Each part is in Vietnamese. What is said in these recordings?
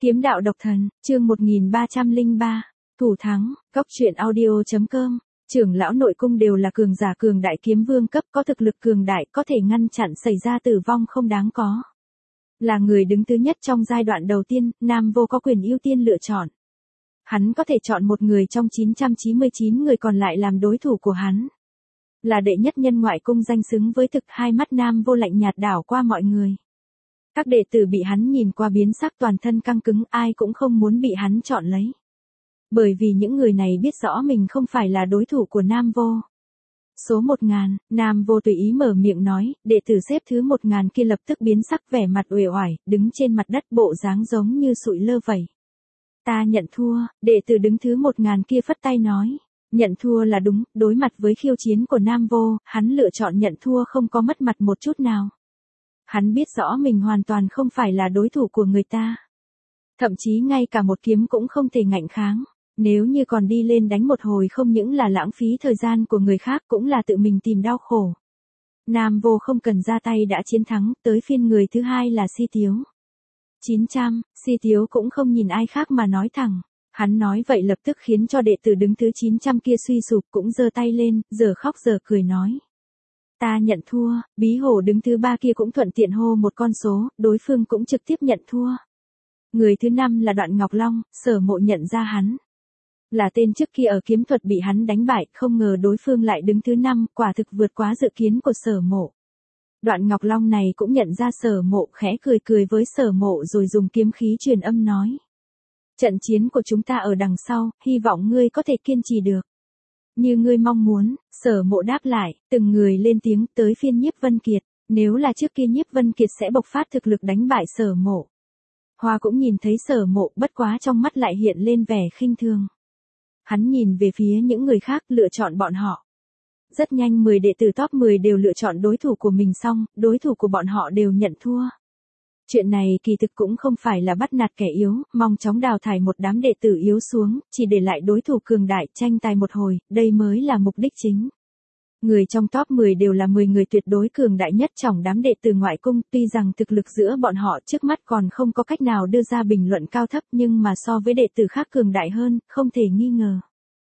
Kiếm đạo độc thần, chương 1303, thủ thắng, góc truyện audio.com, trưởng lão nội cung đều là cường giả cường đại kiếm vương cấp có thực lực cường đại có thể ngăn chặn xảy ra tử vong không đáng có. Là người đứng thứ nhất trong giai đoạn đầu tiên, Nam Vô có quyền ưu tiên lựa chọn. Hắn có thể chọn một người trong 999 người còn lại làm đối thủ của hắn. Là đệ nhất nhân ngoại cung danh xứng với thực, hai mắt Nam Vô lạnh nhạt đảo qua mọi người. Các đệ tử bị hắn nhìn qua biến sắc toàn thân căng cứng, ai cũng không muốn bị hắn chọn lấy. Bởi vì những người này biết rõ mình không phải là đối thủ của Nam Vô. Số 1000, Nam Vô tùy ý mở miệng nói, đệ tử xếp thứ 1000 kia lập tức biến sắc vẻ mặt uể oải, đứng trên mặt đất bộ dáng giống như sụi lơ vậy. Ta nhận thua, đệ tử đứng thứ 1000 kia phất tay nói. Nhận thua là đúng, đối mặt với khiêu chiến của Nam Vô, hắn lựa chọn nhận thua không có mất mặt một chút nào. Hắn biết rõ mình hoàn toàn không phải là đối thủ của người ta. Thậm chí ngay cả một kiếm cũng không thể ngạnh kháng. Nếu như còn đi lên đánh một hồi không những là lãng phí thời gian của người khác cũng là tự mình tìm đau khổ. Nam Vô không cần ra tay đã chiến thắng, tới phiên người thứ hai là Si Tiếu. 900, Si Tiếu cũng không nhìn ai khác mà nói thẳng. Hắn nói vậy lập tức khiến cho đệ tử đứng thứ 900 kia suy sụp cũng giơ tay lên, giờ khóc giờ cười nói. Ta nhận thua, Bí Hổ đứng thứ 3 kia cũng thuận tiện hô một con số, đối phương cũng trực tiếp nhận thua. Người thứ 5 là Đoạn Ngọc Long, Sở Mộ nhận ra hắn. Là tên trước kia ở kiếm thuật bị hắn đánh bại, không ngờ đối phương lại đứng thứ 5, quả thực vượt quá dự kiến của Sở Mộ. Đoạn Ngọc Long này cũng nhận ra Sở Mộ, khẽ cười cười với Sở Mộ rồi dùng kiếm khí truyền âm nói. Trận chiến của chúng ta ở đằng sau, hy vọng ngươi có thể kiên trì được. Như ngươi mong muốn, Sở Mộ đáp lại, từng người lên tiếng tới phiên Nhiếp Vân Kiệt, nếu là trước kia Nhiếp Vân Kiệt sẽ bộc phát thực lực đánh bại Sở Mộ. Hoa cũng nhìn thấy Sở Mộ bất quá trong mắt lại hiện lên vẻ khinh thường. Hắn nhìn về phía những người khác lựa chọn bọn họ. Rất nhanh 10 đệ tử top 10 đều lựa chọn đối thủ của mình xong, đối thủ của bọn họ đều nhận thua. Chuyện này kỳ thực cũng không phải là bắt nạt kẻ yếu, mong chóng đào thải một đám đệ tử yếu xuống, chỉ để lại đối thủ cường đại tranh tài một hồi, đây mới là mục đích chính. Người trong top 10 đều là 10 người tuyệt đối cường đại nhất trong đám đệ tử ngoại cung, tuy rằng thực lực giữa bọn họ trước mắt còn không có cách nào đưa ra bình luận cao thấp nhưng mà so với đệ tử khác cường đại hơn, không thể nghi ngờ.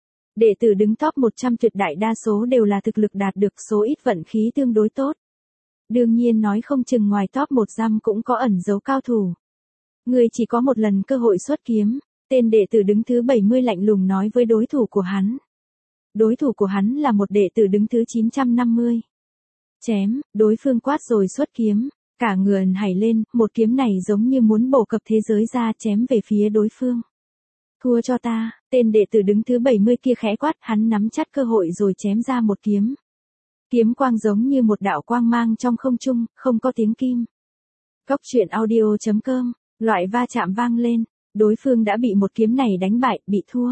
Đệ tử đứng top 100 tuyệt đại đa số đều là thực lực đạt được số ít vận khí tương đối tốt. Đương nhiên nói không chừng ngoài top 100 cũng có ẩn dấu cao thủ. Người chỉ có một lần cơ hội xuất kiếm, tên đệ tử đứng thứ 70 lạnh lùng nói với đối thủ của hắn. Đối thủ của hắn là một đệ tử đứng thứ 950. Chém, đối phương quát rồi xuất kiếm, cả người hảy lên, một kiếm này giống như muốn bổ cập thế giới ra chém về phía đối phương. Thua cho ta, tên đệ tử đứng thứ 70 kia khẽ quát, hắn nắm chắc cơ hội rồi chém ra một kiếm. Kiếm quang giống như một đạo quang mang trong không trung, không có tiếng kim. Góc truyện audio.com, loại va chạm vang lên, đối phương đã bị một kiếm này đánh bại, bị thua.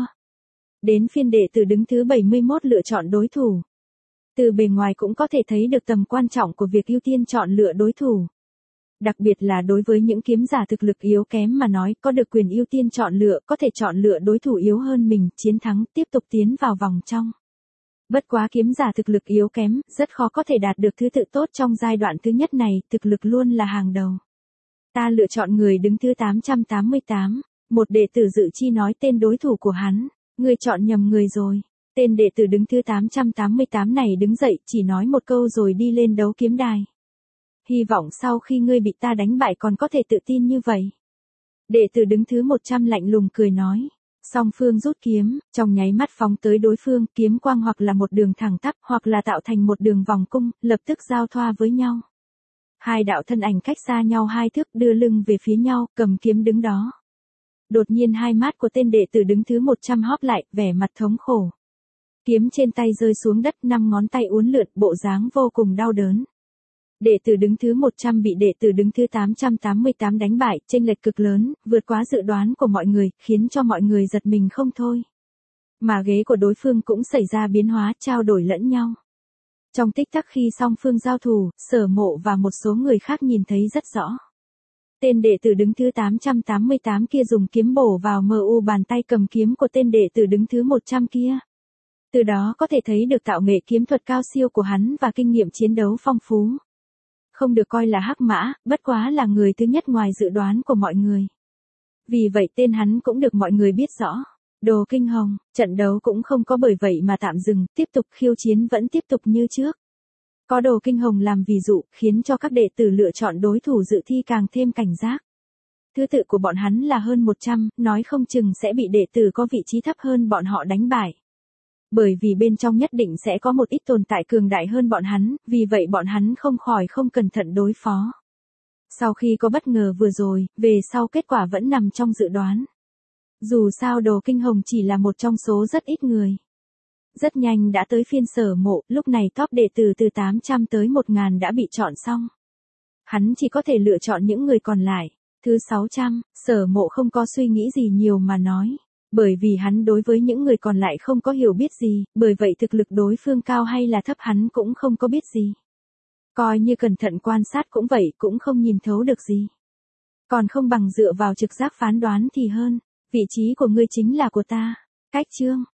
Đến phiên đệ tử đứng thứ 71 lựa chọn đối thủ. Từ bề ngoài cũng có thể thấy được tầm quan trọng của việc ưu tiên chọn lựa đối thủ. Đặc biệt là đối với những kiếm giả thực lực yếu kém mà nói, có được quyền ưu tiên chọn lựa, có thể chọn lựa đối thủ yếu hơn mình, chiến thắng, tiếp tục tiến vào vòng trong. Bất quá kiếm giả thực lực yếu kém, rất khó có thể đạt được thứ tự tốt trong giai đoạn thứ nhất này, thực lực luôn là hàng đầu. Ta lựa chọn người đứng thứ 888, một đệ tử dự chi nói tên đối thủ của hắn, ngươi chọn nhầm người rồi. Tên đệ tử đứng thứ 888 này đứng dậy, chỉ nói một câu rồi đi lên đấu kiếm đài. Hy vọng sau khi ngươi bị ta đánh bại còn có thể tự tin như vậy. Đệ tử đứng thứ 100 lạnh lùng cười nói. Song phương rút kiếm, trong nháy mắt phóng tới đối phương, kiếm quang hoặc là một đường thẳng tắp hoặc là tạo thành một đường vòng cung, lập tức giao thoa với nhau. Hai đạo thân ảnh cách xa nhau 2 thước đưa lưng về phía nhau, cầm kiếm đứng đó. Đột nhiên hai mắt của tên đệ tử đứng thứ 100 hóp lại, vẻ mặt thống khổ. Kiếm trên tay rơi xuống đất, 5 ngón tay uốn lượn, bộ dáng vô cùng đau đớn. Đệ tử đứng thứ 100 bị đệ tử đứng thứ 888 đánh bại, chênh lệch cực lớn, vượt quá dự đoán của mọi người, khiến cho mọi người giật mình không thôi. Mà ghế của đối phương cũng xảy ra biến hóa, trao đổi lẫn nhau. Trong tích tắc khi song phương giao thủ, Sở Mộ và một số người khác nhìn thấy rất rõ. Tên đệ tử đứng thứ 888 kia dùng kiếm bổ vào MU bàn tay cầm kiếm của tên đệ tử đứng thứ 100 kia. Từ đó có thể thấy được tạo nghệ kiếm thuật cao siêu của hắn và kinh nghiệm chiến đấu phong phú. Không được coi là hắc mã, bất quá là người thứ nhất ngoài dự đoán của mọi người. Vì vậy tên hắn cũng được mọi người biết rõ. Đồ Kinh Hồng, trận đấu cũng không có bởi vậy mà tạm dừng, tiếp tục khiêu chiến vẫn tiếp tục như trước. Có Đồ Kinh Hồng làm ví dụ, khiến cho các đệ tử lựa chọn đối thủ dự thi càng thêm cảnh giác. Thứ tự của bọn hắn là hơn 100, nói không chừng sẽ bị đệ tử có vị trí thấp hơn bọn họ đánh bại. Bởi vì bên trong nhất định sẽ có một ít tồn tại cường đại hơn bọn hắn, vì vậy bọn hắn không khỏi không cẩn thận đối phó. Sau khi có bất ngờ vừa rồi, về sau kết quả vẫn nằm trong dự đoán. Dù sao Đồ Kinh Hồng chỉ là một trong số rất ít người. Rất nhanh đã tới phiên Sở Mộ, lúc này top đệ tử từ 800 tới 1000 đã bị chọn xong. Hắn chỉ có thể lựa chọn những người còn lại. Thứ 600, Sở Mộ không có suy nghĩ gì nhiều mà nói. Bởi vì hắn đối với những người còn lại không có hiểu biết gì, bởi vậy thực lực đối phương cao hay là thấp hắn cũng không có biết gì. Coi như cẩn thận quan sát cũng vậy, cũng không nhìn thấu được gì. Còn không bằng dựa vào trực giác phán đoán thì hơn. Vị trí của ngươi chính là của ta. Cách chương.